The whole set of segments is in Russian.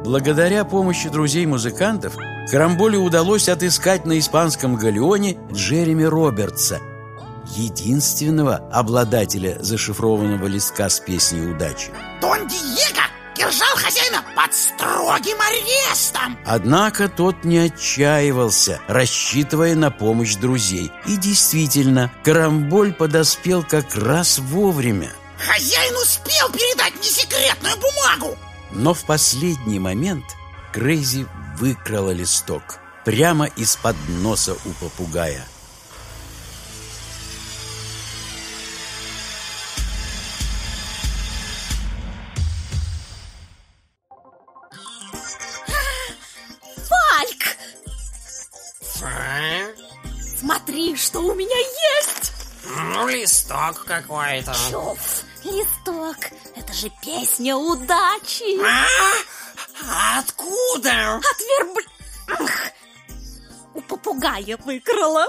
Благодаря помощи друзей-музыкантов Карамболе удалось отыскать на испанском галеоне Джереми Робертса, единственного обладателя зашифрованного листка с песней удачи. Дон Диего держал хозяина под строгим арестом. Однако тот не отчаивался, рассчитывая на помощь друзей. И действительно, Карамболь подоспел как раз вовремя. Хозяин успел передать мне секретную бумагу. Но в последний момент Крейзи выкрала листок прямо из-под носа у попугая. Фальк! Смотри, что у меня есть! Ну, листок какой-то. Чуф, листок. Это же песня удачи. Откуда? От У попугая выкрала.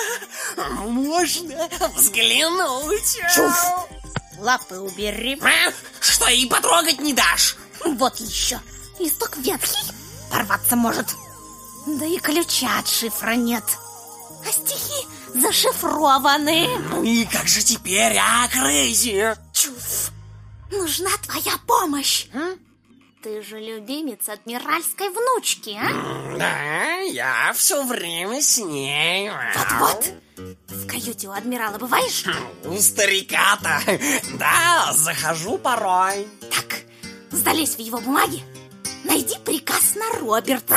Можно взглянуть? Чуф, лапы убери. Что, и потрогать не дашь? Вот еще. Листок ветхий, порваться может. Да и ключа от шифра нет. А стихи зашифрованы. Ну и как же теперь, Крейзи? Чуф, нужна твоя помощь. Ты же любимец адмиральской внучки, а? Да, я все время с ней. Вот-вот. В каюте у адмирала бываешь? У старика-то, да, захожу порой. Так, залезь в его бумаги. Найди приказ на Роберта.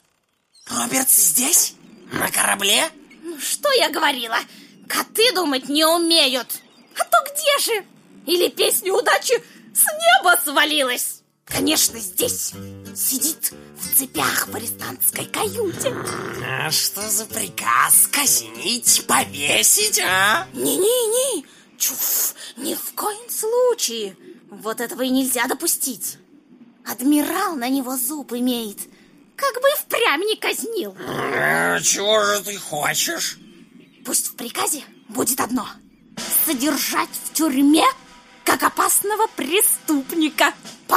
Робертс здесь? На корабле? Ну, что я говорила? Коты думать не умеют. А то где же? Или песня удачи с неба свалилась? Конечно, здесь. Сидит в цепях в арестантской каюте. А что за приказ? Казнить, повесить, а? Не-не-не, чуф, ни в коем случае. Вот этого и нельзя допустить. Адмирал на него зуб имеет. Как бы и впрямь не казнил. Чего же ты хочешь? Пусть в приказе будет одно: содержать в тюрьме как опасного преступника.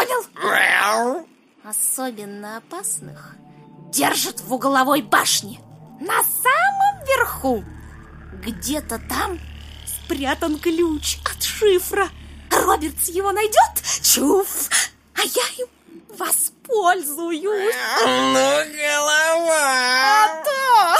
Понял? Особенно опасных держат в угловой башне, на самом верху. Где-то там спрятан ключ от шифра. Робертс его найдет, чуф, а я им воспользуюсь. Ну, голова! А то!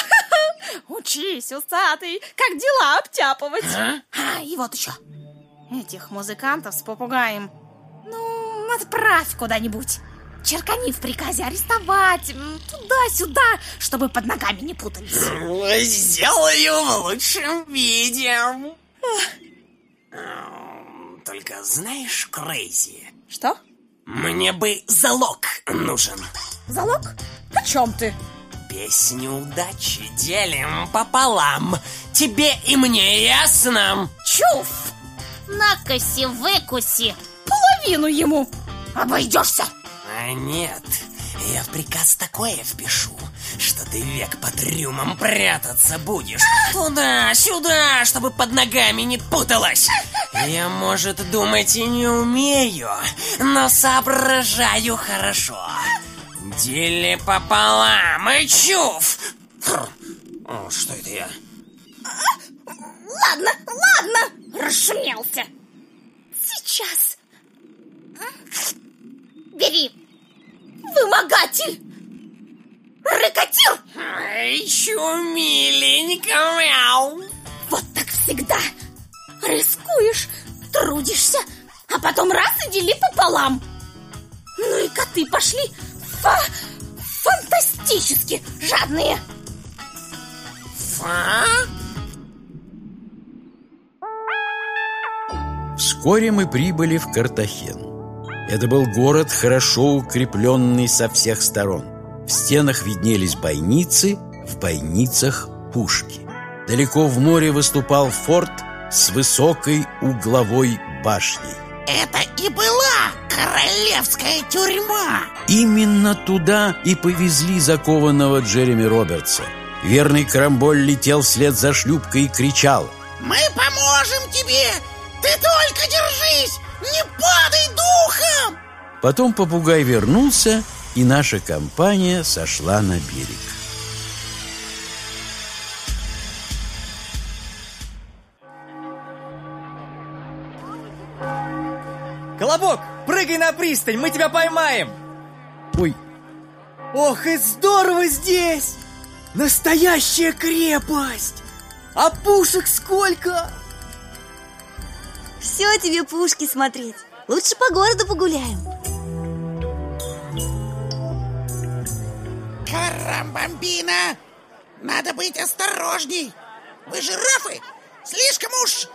Учись, усатый, как дела обтяпывать. И вот еще. Этих музыкантов с попугаем, ну, отправь куда-нибудь. Черкани в приказе арестовать, туда-сюда, чтобы под ногами не путались. Сделаю в лучшем виде. Только знаешь, Крейзи? Что? Мне бы залог нужен. Залог? О чем ты? Песню удачи делим пополам. Тебе и мне, ясно? Чуф! Накоси-выкуси. Половину ему. Обойдешься. А нет, я в приказ такое впишу, что ты век по трюмам прятаться будешь. Туда-сюда, чтобы под ногами не путалась. Я, может, думать и не умею, но соображаю хорошо. Дели пополам и чуф. Что это я? Ладно, расшумелся. Сейчас. Бери. Вымогатель. Рыкотир. Чё, миленько, мяу. Вот так всегда. Рискуешь, трудишься, а потом раз и дели пополам. Ну и коты пошли фантастически жадные. Вскоре мы прибыли в Картахен. Это был город, хорошо укрепленный со всех сторон. В стенах виднелись бойницы, в бойницах пушки. Далеко в море выступал форт с высокой угловой башней. Это и была королевская тюрьма. Именно туда и повезли закованного Джереми Робертса. Верный Карамболь летел вслед за шлюпкой и кричал: «Мы поможем тебе! Ты только держись! Не падай духом!» Потом попугай вернулся и наша компания сошла на берег. Колобок, прыгай на пристань, мы тебя поймаем! Ой, Ох, и здорово здесь! Настоящая крепость! А пушек сколько! Все тебе пушки смотреть. Лучше по городу погуляем. Карамбамбина! Надо быть осторожней. Вы жирафы слишком уж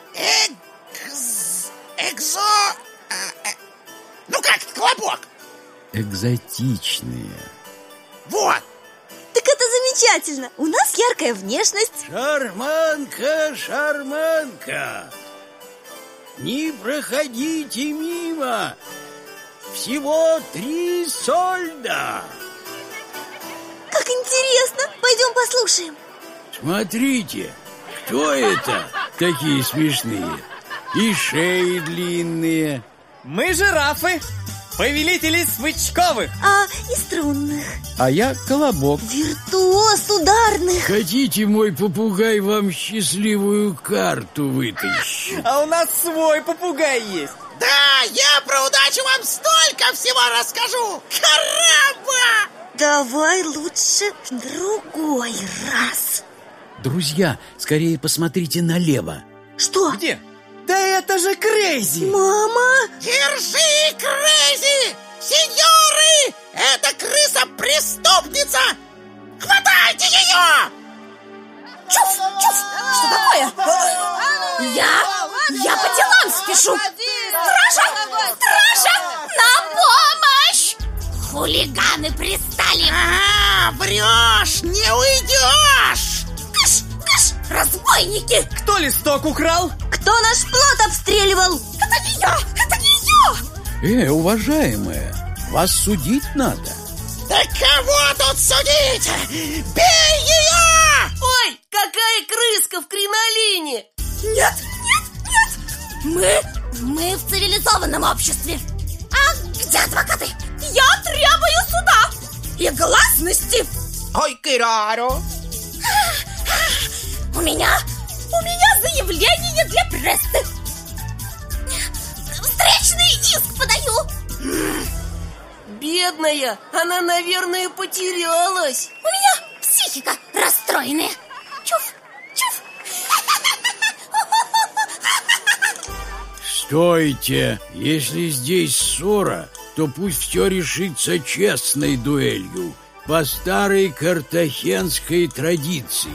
ну как, Колобок? экзотичные. Вот. Так это замечательно. У нас яркая внешность. Шарманка, шарманка, не проходите мимо. Всего 3 сольда. Как интересно. Пойдем послушаем. Смотрите, кто это такие смешные? И шеи длинные. Мы жирафы, повелители Смычковых. И струнных. А я Колобок. Виртуоз ударных. Хотите, мой попугай вам счастливую карту вытащит? А у нас свой попугай есть. Да, я про удачу вам столько всего расскажу. Карамба! Давай лучше в другой раз. Друзья, скорее посмотрите налево. Что? Где? Да это же Крейзи! Мама! Держи, Крейзи! Сеньоры! Это крыса-преступница! Хватайте ее! Чуф, чуф! Что такое? Я по делам спешу! Стража! Стража! На помощь! Хулиганы пристали! Врешь! Не уйдешь! Кыш, кыш! Разбойники! Кто листок украл? Кто наш плот обстреливал? Это не я! Это не я! Уважаемая, вас судить надо. Да кого тут судить? Бей ее! Ой, какая крыска в кринолине! Нет, нет, нет! Мы в цивилизованном обществе. А где адвокаты? Я требую суда и гласности. Ой, Кираро! У меня заявление для прессы. Встречный иск подаю. Бедная, она, наверное, потерялась. У меня психика расстроенная. Чуф, чуф. Стойте! Если здесь ссора, то пусть все решится честной дуэлью, по старой картахенской традиции.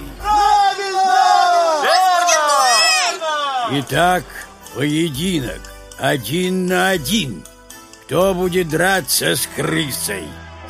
Итак, поединок 1 на 1. Кто будет драться с крысой?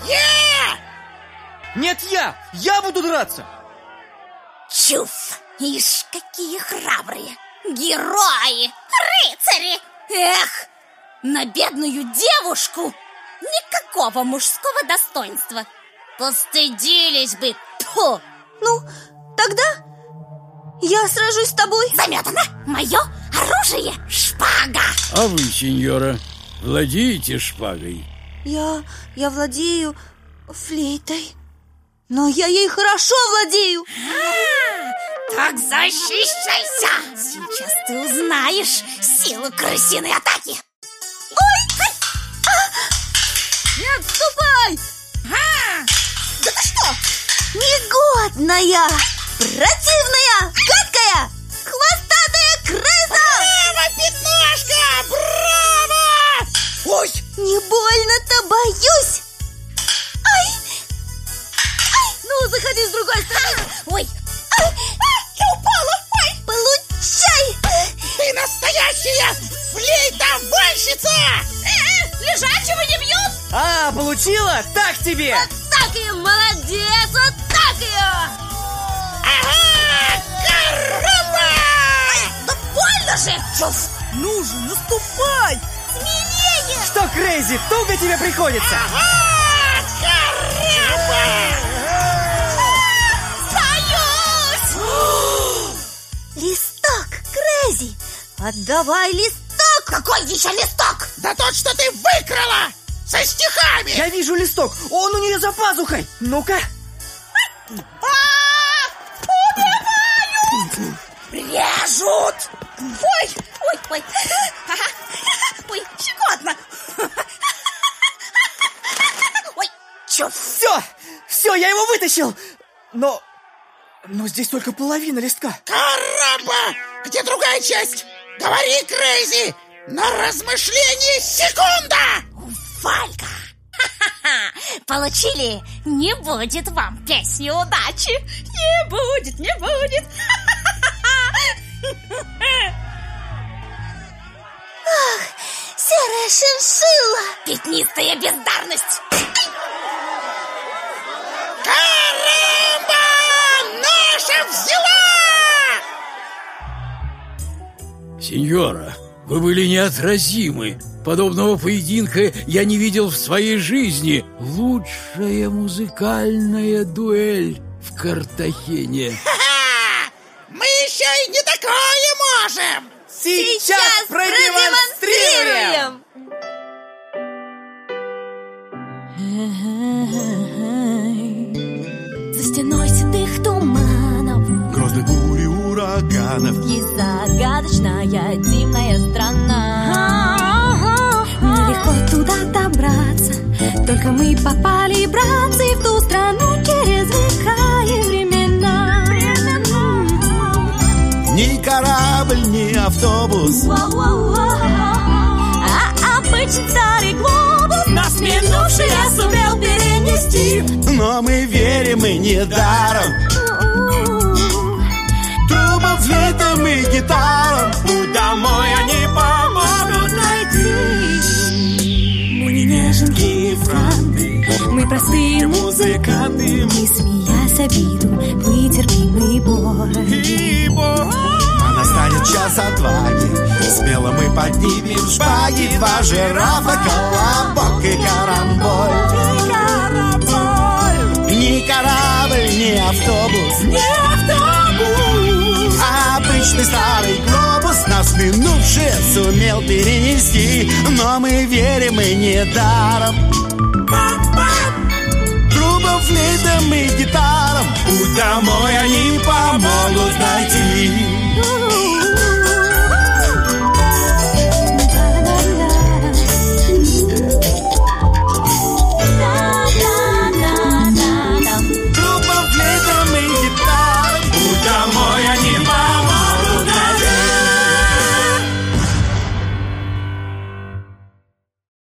Нет, я буду драться. Чуф! Ишь, какие храбрые! Герои! Рыцари! Эх, на бедную девушку никакого мужского достоинства. Постыдились бы! Тьфу! Ну, тогда я сражусь с тобой. Заметано! Мое оружие — шпага! А вы, сеньора, владеете шпагой? Я владею флейтой. Но я ей хорошо владею. Так защищайся! Сейчас ты узнаешь силу крысиной атаки. Ой! Не отступай! Да ты что? Негодная! Противная! Гадкая! Хвостатая крыса! Браво, пятнашка! Браво! Ой! Не больно-то боюсь! Ай! Ну, заходи с другой стороны! Ой! Я упала! Ой! Получай! Ты настоящая флейта-вальщица! Лежачего не бьют! Получила? Так тебе! Так и молодец! Вот так ее! Ага! Карамба! Да больно же! Чуф! Ну же, наступай! Смелее! Что, Крейзи, туго тебе приходится? Ага! Карамба! Листок, Крейзи! Отдавай листок! Какой еще листок? Да тот, что ты выкрала! со стихами. Я вижу листок, он у нее за пазухой. Ну-ка. Убивают! Режут! Ой, ой, ой. Ой, щекотно. Ой, чё? Все, я его вытащил. Но здесь только половина листка. Карамба! Где другая часть? Говори, Крейзи! На размышление секунда! Валька! Получили? Не будет вам песни удачи. Не будет, не будет. Ах, серая шиншилла. Пятнистая бездарность. Карамба! Наша взяла! Сеньора, вы были неотразимы. Подобного поединка я не видел в своей жизни. Лучшая музыкальная дуэль в Картахене. Ха-ха! Мы еще и не такое можем! Сейчас продемонстрируем! За стеной седых туманов, грозной бури ураганов, есть загадочная дивная страна. Нелегко туда добраться, только мы попали, братцы, в ту страну через века и времена. ни корабль, ни автобус, а обычный старый глобус нас минувший сумел перенести. но мы верим и недаром. Трубам, флейтам и гитарам путь домой они помогут найти. Мы не неженки и франты, мы простые музыканты, мы, смеясь обиду, вытерпим и боль. А настанет час отваги, смело мы поднимем шпаги. Два жирафа, колобок и карамболь. Ни корабль, ни автобус, а обычный старый глобус нас минувшее сумел перенести. Но мы верим и недаром. Трубам, флейтам и гитарам путь домой они помогут найти.